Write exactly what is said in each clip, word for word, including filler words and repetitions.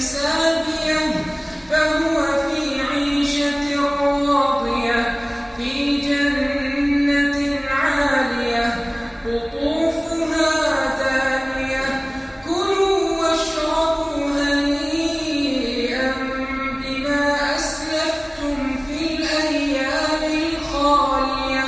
حسابيه فهو في عيشة راضية في جنة عالية قطوفها دانية كلوا واشربوا هنيئا بما أسلفتم في الأيام الخالية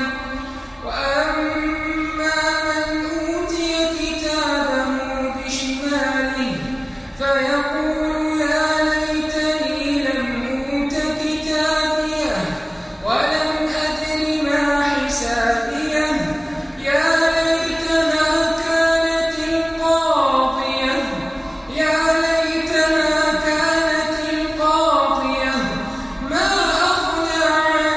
وأما من أوتي كتابه بشماله فيقول يا ليتني لم أوت كتابيه ولم أدر ما حسابيه يا ليتها كانت القاضية يا ليتها كانت القاضية ما أغنى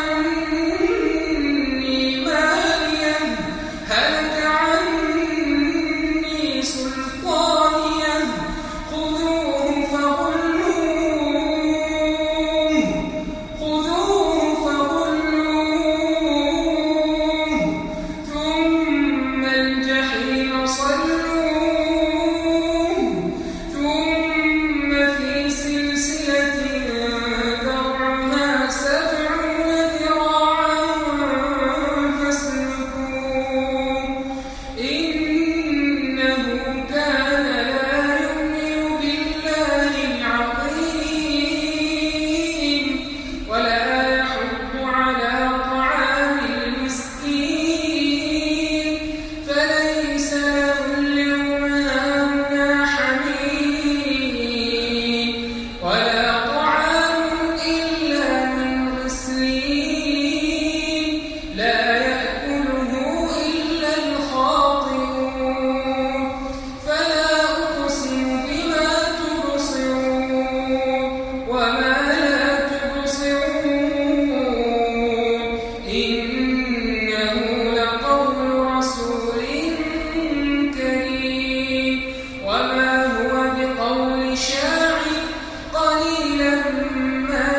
عني ماليه هلك عني سلطانيه خذوه فغلوه خذوه فغلوه ثم الجحيم صلوه ثم في سلسلة ذرعها سبعون ذراعا فاسلكوه إنه كان لا يؤمن بالله العظيم ولا يحض على طعام المسكين فليس له اليوم هاهنا حميم ولا طعام إلا من غسلين لا يأكله إلا الخاطئون فلا أقسم بما تبصرون وما لا تبصرون إنه لقول رسول كريم وما هو بقول شاعر قليلا ما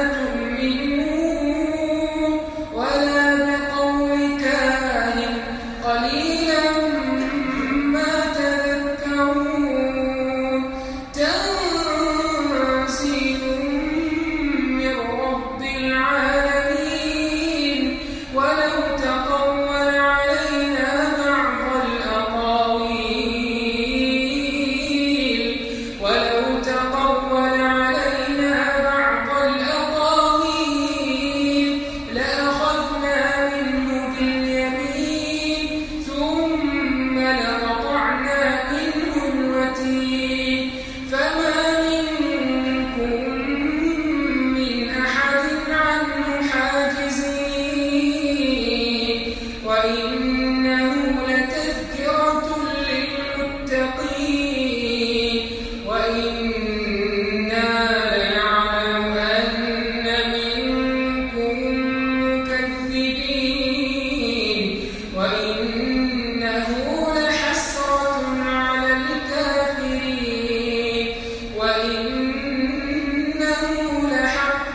تؤمنون ولا بقول كاهن قليلا ما تذكرون تنزيل من رب العالمين ولو تقول علينا بعض الأقاويل ولو تقول علينا بعض الأقاويل لأخذنا منه باليمين ثم لقطعنا منه الوتين فما منكم من أحد عنه حاجزين وإنه لتذكرة للمتقين وإنا لنعلم أن منكم مكذبين وإنه لحسرة على الكافرين وإنه لحق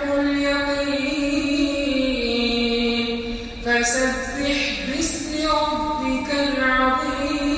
اليقين فسبح باسم ربك العظيم